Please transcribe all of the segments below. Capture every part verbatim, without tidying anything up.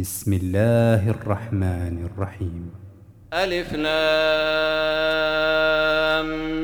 بسم الله الرحمن الرحيم. ألف لام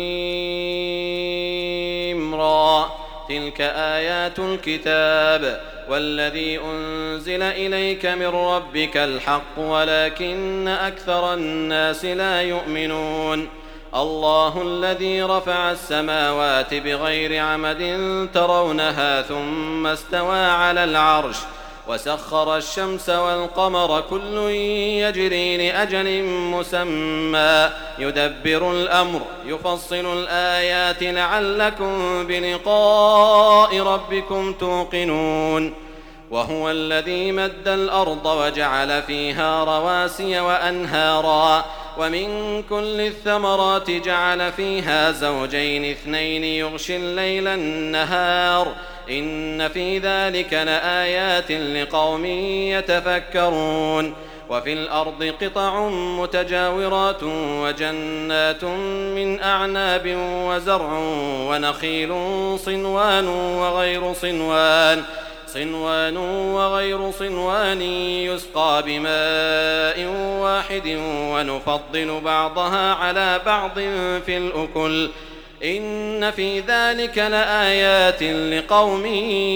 ميم را. تلك آيات الكتاب والذي أنزل إليك من ربك الحق ولكن أكثر الناس لا يؤمنون. الله الذي رفع السماوات بغير عمد ترونها ثم استوى على العرش وسخر الشمس والقمر كل يجري لأجل مسمى يدبر الأمر يفصل الآيات لعلكم بلقاء ربكم توقنون. وهو الذي مد الأرض وجعل فيها رواسي وأنهارا ومن كل الثمرات جعل فيها زوجين اثنين يغشي الليل النهار إن في ذلك لآيات لقوم يتفكرون. وفي الأرض قطع متجاورات وجنات من أعناب وزرع ونخيل صنوان وغير صنوان صنوان وغير صنوان يسقى بماء واحد ونفضل بعضها على بعض في الأكل إن في ذلك لآيات لقوم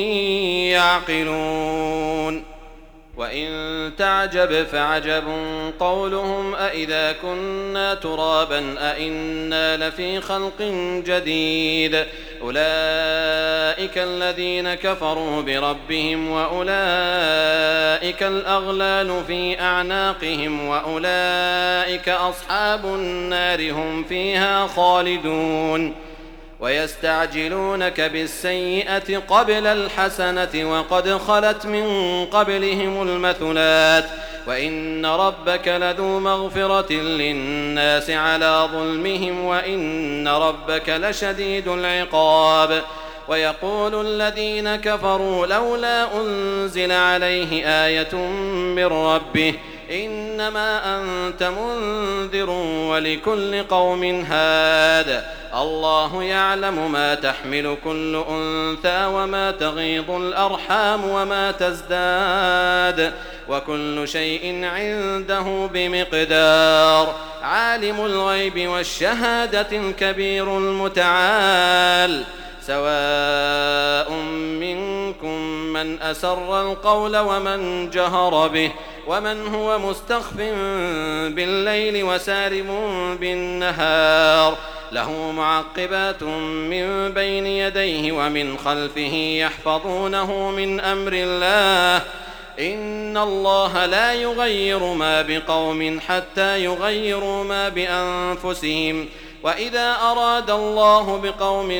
يعقلون. وإن تعجب فعجب قولهم أإذا كنا ترابا أإنا لفي خلق جديد أولئك الذين كفروا بربهم وأولئك الأغلال في أعناقهم وأولئك أصحاب النار هم فيها خالدون. ويستعجلونك بالسيئة قبل الحسنة وقد خلت من قبلهم المثلات وإن ربك لذو مغفرة للناس على ظلمهم وإن ربك لشديد العقاب. ويقول الذين كفروا لولا أنزل عليه آية من ربه إنما أنت منذر ولكل قوم هاد الله يعلم ما تحمل كل أنثى وما تغيض الأرحام وما تزداد وكل شيء عنده بمقدار. عالم الغيب والشهادة الكبير المتعال سواء منكم من أسر القول ومن جهر به ومن هو مستخف بالليل وسارب بالنهار له معقبات من بين يديه ومن خلفه يحفظونه من أمر الله إن الله لا يغير ما بقوم حتى يغيروا ما بأنفسهم وإذا أراد الله بقوم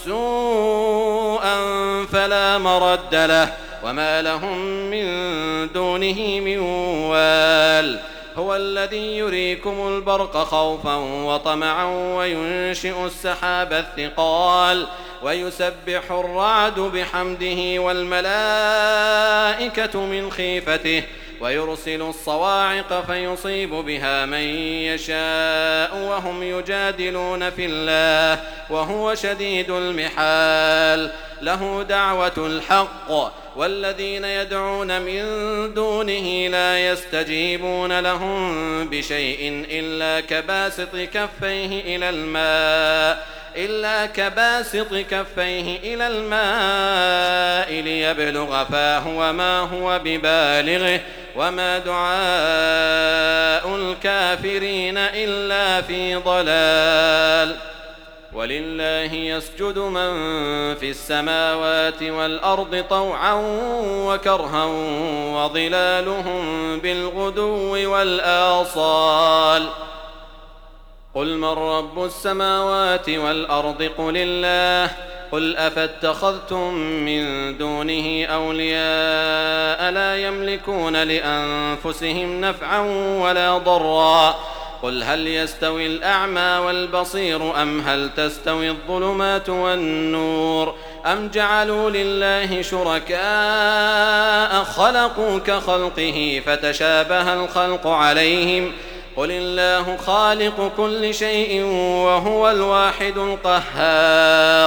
سوءا فلا مرد له وما لهم من دونه من وال. هو الذي يريكم البرق خوفا وطمعا وينشئ السحاب الثقال ويسبح الرعد بحمده والملائكة من خيفته ويرسل الصواعق فيصيب بها من يشاء وهم يجادلون في الله وهو شديد المحال. له دعوة الحق والذين يدعون من دونه لا يستجيبون لهم بشيء إلا كباسط كفيه إلى الماء إلا كباسط كفيه إلى الماء ليبلغ فاه وما هو ببالغه وما دعاء الكافرين إلا في ضلال. ولله يسجد من في السماوات والأرض طوعا وكرها وظلالهم بالغدو والآصال. قل من رب السماوات والأرض قل الله قل أفاتخذتم من دونه أولياء لا يملكون لأنفسهم نفعا ولا ضرا قل هل يستوي الأعمى والبصير أم هل تستوي الظلمات والنور أم جعلوا لله شركاء خلقوا كخلقه فتشابه الخلق عليهم قل الله خالق كل شيء وهو الواحد القهار.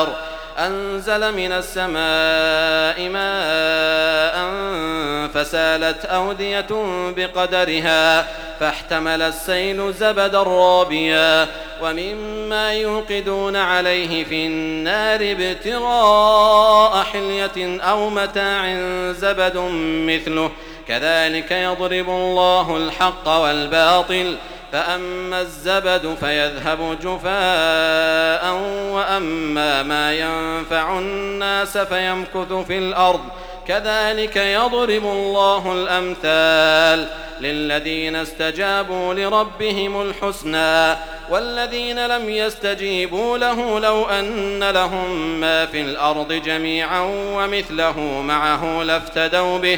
أنزل من السماء ماء فسالت أودية بقدرها فاحتمل السيل زبدا رابيا ومما يوقدون عليه في النار ابتغاء حلية أو متاع زبد مثله كذلك يضرب الله الحق والباطل فأما الزبد فيذهب جفاء وأما ما ينفع الناس فيمكث في الأرض كذلك يضرب الله الأمثال للذين استجابوا لربهم الحسنى والذين لم يستجيبوا له لو أن لهم ما في الأرض جميعا ومثله معه لافتدوا به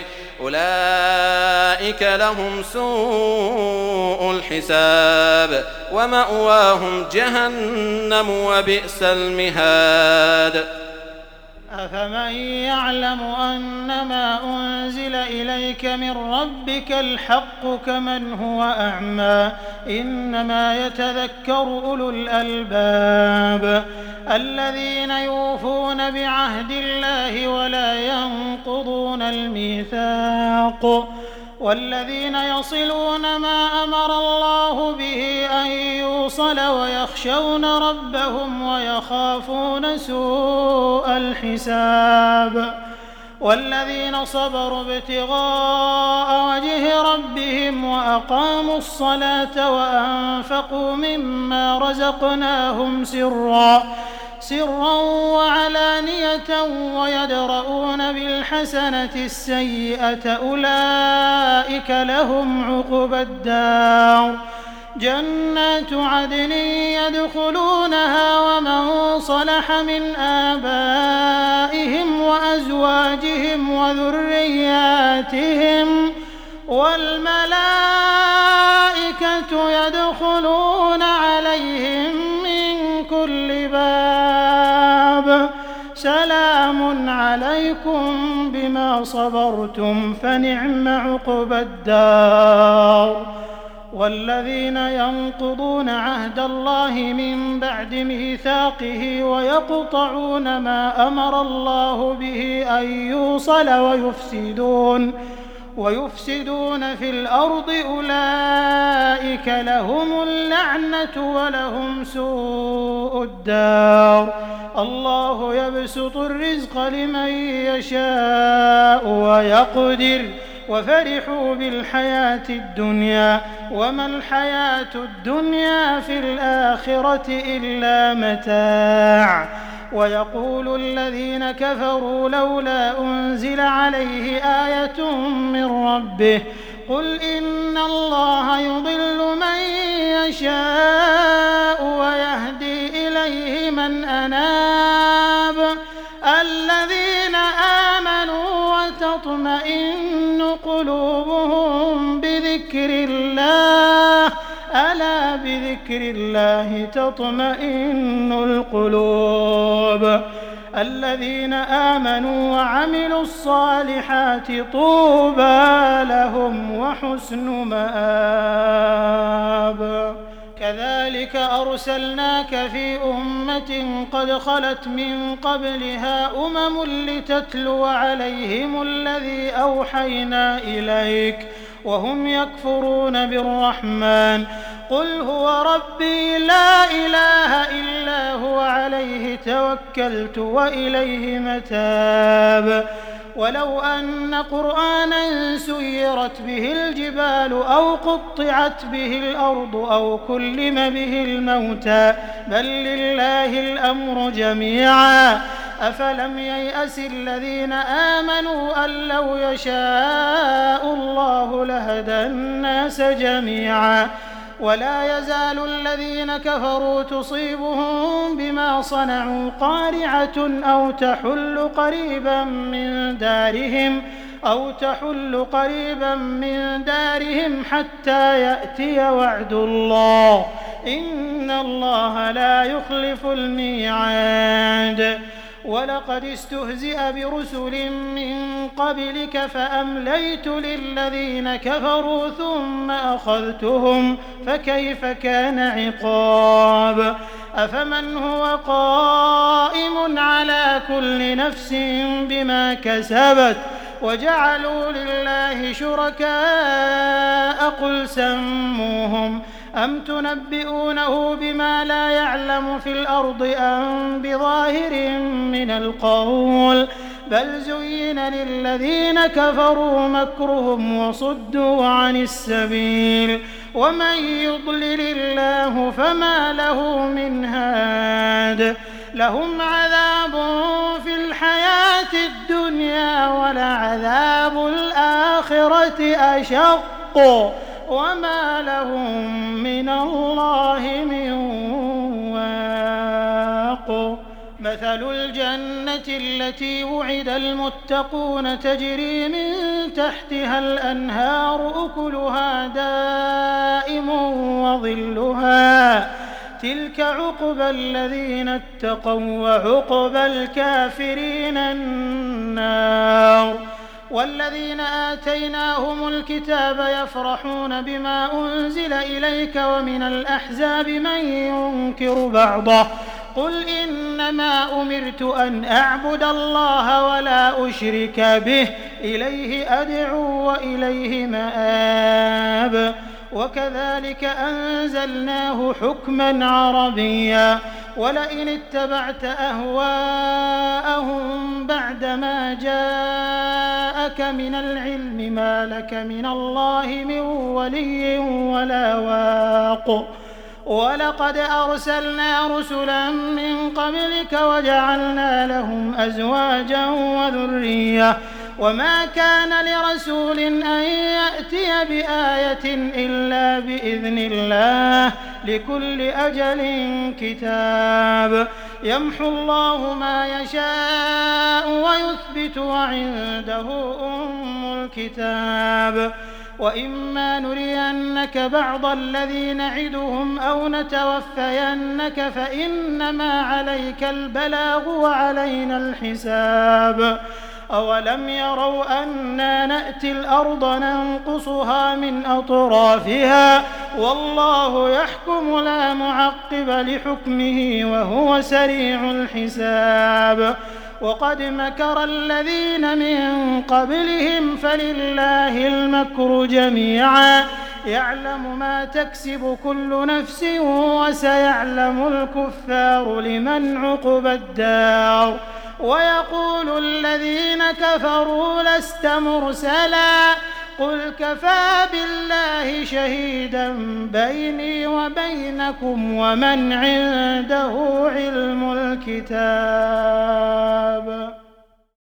أولئك لهم سوء الحساب ومأواهم جهنم وبئس المهاد. أفمن يعلم أنما أنزل إليك من ربك الحق كمن هو أعمى إنما يتذكر أولو الألباب الذين يوفون بعهد الله ولا ينقضون الميثاق والذين يصلون ما أمر الله به أن يوصل ويخشون ربهم ويخافون سوء الحساب والذين صبروا ابتغاء وجه ربهم وأقاموا الصلاة وأنفقوا مما رزقناهم سرا سرا وعلانية ويدرؤون بالحسنة السيئة أولئك لهم عقبى الدار جنات عدن يدخلونها ومن صلح من آبائهم وأزواجهم وذرياتهم والملائكة يدخلون عليهم من كل باب سلام عليكم بما صبرتم فنعم عقبى الدار. والذين ينقضون عهد الله من بعد ميثاقه ويقطعون ما أمر الله به أن يوصل ويفسدون ويفسدون في الأرض أولئك لهم اللعنة ولهم سوء الدار. الله يبسط الرزق لمن يشاء ويقدر وفرحوا بالحياة الدنيا وما الحياة الدنيا في الآخرة إلا متاع. ويقول الذين كفروا لولا أنزل عليه آية من ربه قل إن الله يضل من يشاء ويهدي إليه من أناب الذين آمنوا وتطمئن قلوبهم بذكر الله ألا بذكر الله تطمئن القلوب الذين آمنوا وعملوا الصالحات طوبى لهم وحسن مآب. كذلك أرسلناك في أمة قد خلت من قبلها أمم لتتلو عليهم الذي أوحينا إليك وهم يكفرون بالرحمن قل هو ربي لا إله إلا هو عليه توكلت وإليه متاب. ولو أن قرآنا سيرت به الجبال أو قطعت به الأرض أو كلم به الموتى بل لله الأمر جميعا أفلم ييأس الذين آمنوا أن لو يشاء الله لهدى الناس جميعا. ولا يزال الذين كفروا تصيبهم بما صنعوا قارعة أو تحل قريبا من دارهم أو تحل قريبا من دارهم حتى يأتي وعد الله إن الله لا يخلف الميعاد. ولقد استهزئ برسل من قبلك فأمليت للذين كفروا ثم أخذتهم فكيف كان عقاب. أفمن هو قائم على كل نفس بما كسبت وجعلوا لله شركاء قل سموهم أم تنبئونه بما لا يعلم في الأرض أم بظاهر من القول بل زين للذين كفروا مكرهم وصدوا عن السبيل ومن يضلل الله فما له من هاد لهم عذاب في الحياة الدنيا ولعذاب الآخرة أشق وما لهم من الله من واق مثل الجنة التي وعد المتقون تجري من تحتها الأنهار أكلها دائم وظلها تلك عقبى الذين اتقوا وعقبى الكافرين النار والذين آتيناهم الكتاب يفرحون بما أنزل إليك ومن الأحزاب من ينكر بعضه قل إنما أمرت أن أعبد الله ولا أشرك به إليه أدعو وإليه مآب وكذلك أنزلناه حكما عربيا ولئن اتبعت أهواءهم بعدما جاءك من العلم ما لك من الله من ولي ولا واق ولقد أرسلنا رسلا من قبلك وجعلنا لهم أزواجا وذرية وما كان لرسول أن يأتي بآية إلا بإذن الله لكل أجل كتاب يمحو الله ما يشاء ويثبت وعنده أم الكتاب وإما نرينك بعض الذي نعدهم أو نتوفينك فإنما عليك البلاغ وعلينا الحساب أولم يروا أنا نأتي الأرض ننقصها من أطرافها والله يحكم لا معقب لحكمه وهو سريع الحساب وقد مكر الذين من قبلهم فلله المكر جميعا يعلم ما تكسب كل نفس وسيعلم الكفار لمن عقبى الدار ويقول الذين كفروا لست مرسلا قل كفى بالله شهيدا بيني وبينكم ومن عنده علم الكتاب